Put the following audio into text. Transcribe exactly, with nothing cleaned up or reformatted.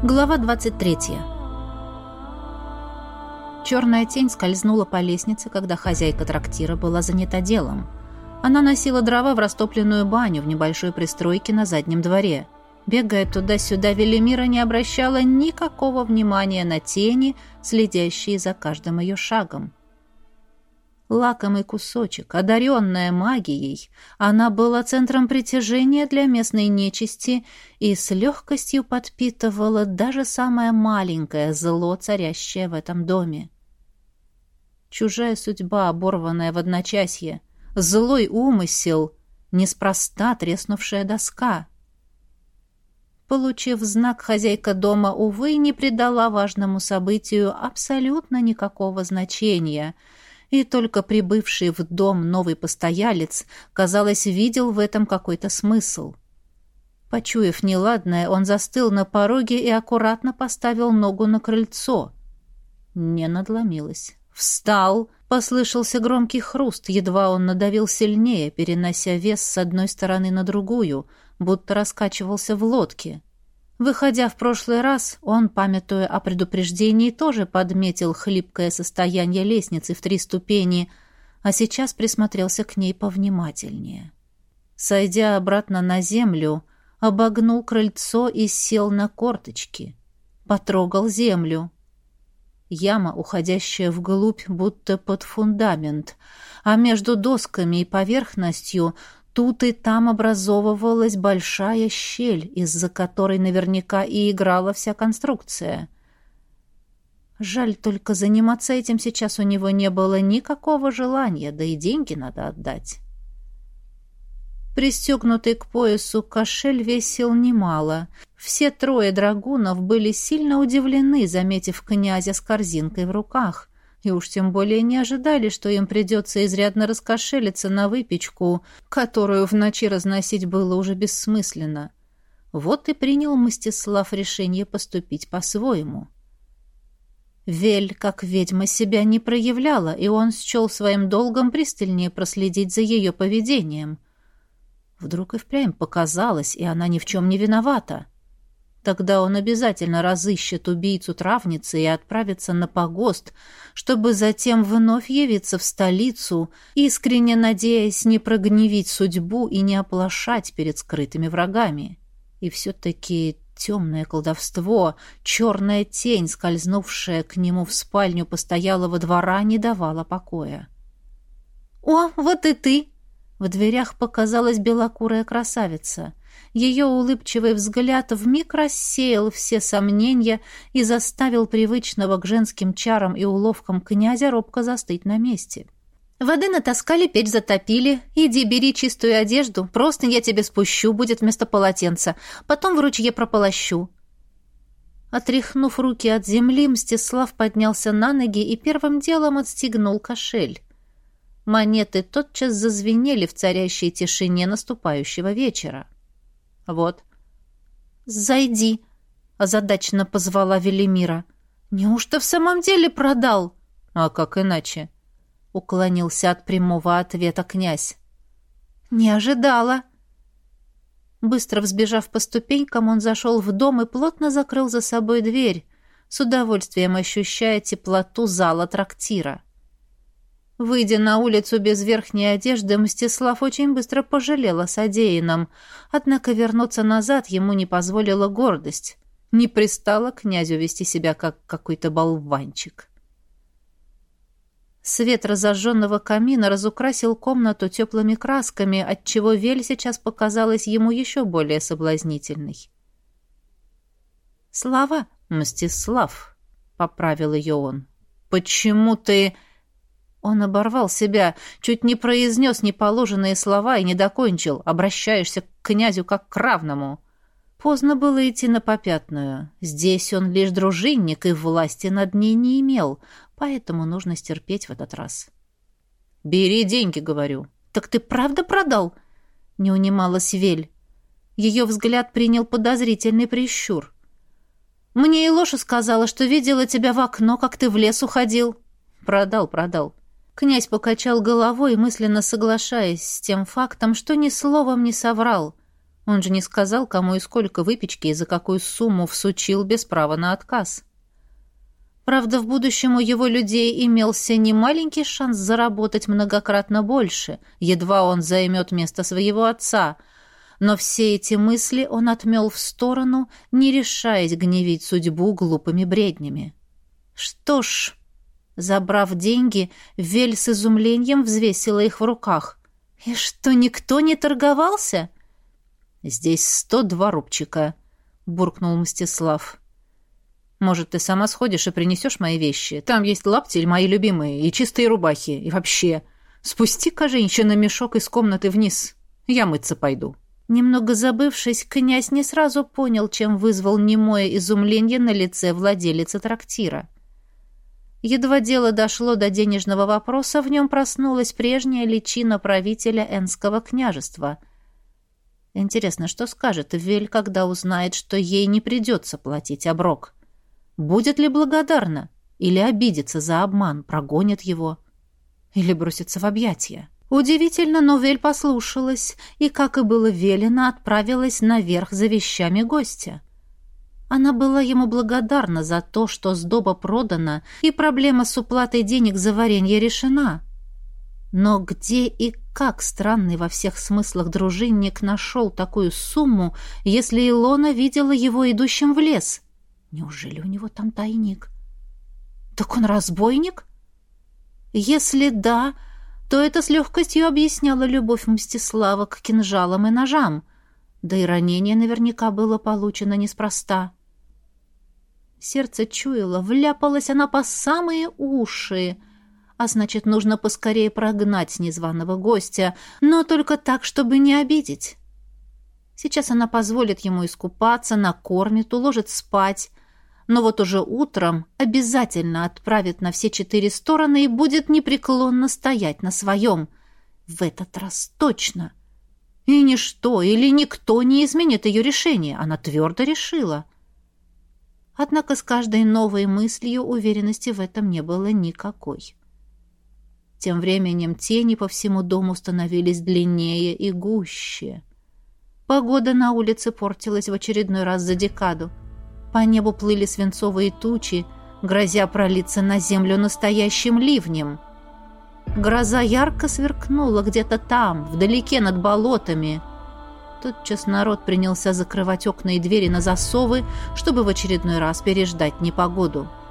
Глава двадцать третья. Черная тень скользнула по лестнице, когда хозяйка трактира была занята делом. Она носила дрова в растопленную баню в небольшой пристройке на заднем дворе. Бегая туда-сюда, Велимира не обращала никакого внимания на тени, следящие за каждым ее шагом. Лакомый кусочек, одаренная магией, она была центром притяжения для местной нечисти и с легкостью подпитывала даже самое маленькое зло, царящее в этом доме. Чужая судьба, оборванная в одночасье, злой умысел, неспроста треснувшая доска. Получив знак, хозяйка дома, увы, не придала важному событию абсолютно никакого значения — и только прибывший в дом новый постоялец, казалось, видел в этом какой-то смысл. Почуяв неладное, он застыл на пороге и аккуратно поставил ногу на крыльцо. Не надломилась. Встал, послышался громкий хруст, едва он надавил сильнее, перенося вес с одной стороны на другую, будто раскачивался в лодке. Выходя в прошлый раз, он, памятуя о предупреждении, тоже подметил хлипкое состояние лестницы в три ступени, а сейчас присмотрелся к ней повнимательнее. Сойдя обратно на землю, обогнул крыльцо и сел на корточки. Потрогал землю. Яма, уходящая вглубь, будто под фундамент, а между досками и поверхностью тут и там образовывалась большая щель, из-за которой наверняка и играла вся конструкция. Жаль, только заниматься этим сейчас у него не было никакого желания, да и деньги надо отдать. Пристегнутый к поясу кошель весил немало. Все трое драгунов были сильно удивлены, заметив князя с корзинкой в руках. И уж тем более не ожидали, что им придется изрядно раскошелиться на выпечку, которую в ночи разносить было уже бессмысленно. Вот и принял Мстислав решение поступить по-своему. Вель, как ведьма, себя не проявляла, и он счел своим долгом пристальнее проследить за ее поведением. Вдруг и впрямь показалось, и она ни в чем не виновата. Тогда он обязательно разыщет убийцу травницы и отправится на погост, чтобы затем вновь явиться в столицу, искренне надеясь не прогневить судьбу и не оплошать перед скрытыми врагами. И все-таки темное колдовство, черная тень, скользнувшая к нему в спальню постоялого двора, не давала покоя. «О, вот и ты!» В дверях показалась белокурая красавица. Ее улыбчивый взгляд вмиг рассеял все сомнения и заставил привычного к женским чарам и уловкам князя робко застыть на месте. «Воды натаскали, печь затопили. Иди, бери чистую одежду. Просто я тебе спущу, будет вместо полотенца. Потом в ручье прополощу». Отряхнув руки от земли, Мстислав поднялся на ноги и первым делом отстегнул кошель. Монеты тотчас зазвенели в царящей тишине наступающего вечера. «Вот». «Зайди», — озадаченно позвала Велимира. «Неужто в самом деле продал?» «А как иначе?» — уклонился от прямого ответа князь. «Не ожидала». Быстро взбежав по ступенькам, он зашел в дом и плотно закрыл за собой дверь, с удовольствием ощущая теплоту зала трактира. Выйдя на улицу без верхней одежды, Мстислав очень быстро пожалел о содеянном, однако вернуться назад ему не позволила гордость. Не пристало князю вести себя как какой-то болванчик. Свет разожженного камина разукрасил комнату теплыми красками, отчего Вель сейчас показалась ему еще более соблазнительной. «Слава, Мстислав», — поправил ее он, — «почему ты...» Он оборвал себя, чуть не произнес неположенные слова и не докончил. «Обращаешься к князю как к равному». Поздно было идти на попятную. Здесь он лишь дружинник и власти над ней не имел, поэтому нужно стерпеть в этот раз. «Бери деньги», — говорю. «Так ты правда продал?» — не унималась Вель. Ее взгляд принял подозрительный прищур. «Мне и Лоша сказала, что видела тебя в окно, как ты в лес уходил». «Продал, продал». Князь покачал головой, мысленно соглашаясь с тем фактом, что ни словом не соврал. Он же не сказал, кому и сколько выпечки и за какую сумму всучил без права на отказ. Правда, в будущем у его людей имелся немаленький шанс заработать многократно больше, едва он займет место своего отца. Но все эти мысли он отмел в сторону, не решаясь гневить судьбу глупыми бреднями. Что ж, забрав деньги, Вель с изумлением взвесила их в руках. «И что, никто не торговался?» «Здесь сто два рубчика», — буркнул Мстислав. «Может, ты сама сходишь и принесешь мои вещи? Там есть лаптель, мои любимые, и чистые рубахи. И вообще, спусти-ка, женщина, мешок из комнаты вниз. Я мыться пойду». Немного забывшись, князь не сразу понял, чем вызвал немое изумление на лице владелицы трактира. Едва дело дошло до денежного вопроса, в нем проснулась прежняя личина правителя Энского княжества. Интересно, что скажет Вель, когда узнает, что ей не придется платить оброк? Будет ли благодарна? Или обидится за обман, прогонит его? Или бросится в объятия? Удивительно, но Вель послушалась и, как и было велено, отправилась наверх за вещами гостя. Она была ему благодарна за то, что сдоба продана, и проблема с уплатой денег за варенье решена. Но где и как странный во всех смыслах дружинник нашел такую сумму, если Илона видела его идущим в лес? Неужели у него там тайник? Так он разбойник? Если да, то это с легкостью объясняло любовь Мстислава к кинжалам и ножам, да и ранение наверняка было получено неспроста. Сердце чуяло, вляпалась она по самые уши, а значит, нужно поскорее прогнать незваного гостя, но только так, чтобы не обидеть. Сейчас она позволит ему искупаться, накормит, уложит спать, но вот уже утром обязательно отправит на все четыре стороны и будет непреклонно стоять на своем. В этот раз точно. И ничто или никто не изменит ее решение. Она твердо решила. Однако с каждой новой мыслью уверенности в этом не было никакой. Тем временем тени по всему дому становились длиннее и гуще. Погода на улице портилась в очередной раз за декаду. По небу плыли свинцовые тучи, грозя пролиться на землю настоящим ливнем. Гроза ярко сверкнула где-то там, вдалеке над болотами. Тотчас народ принялся закрывать окна и двери на засовы, чтобы в очередной раз переждать непогоду.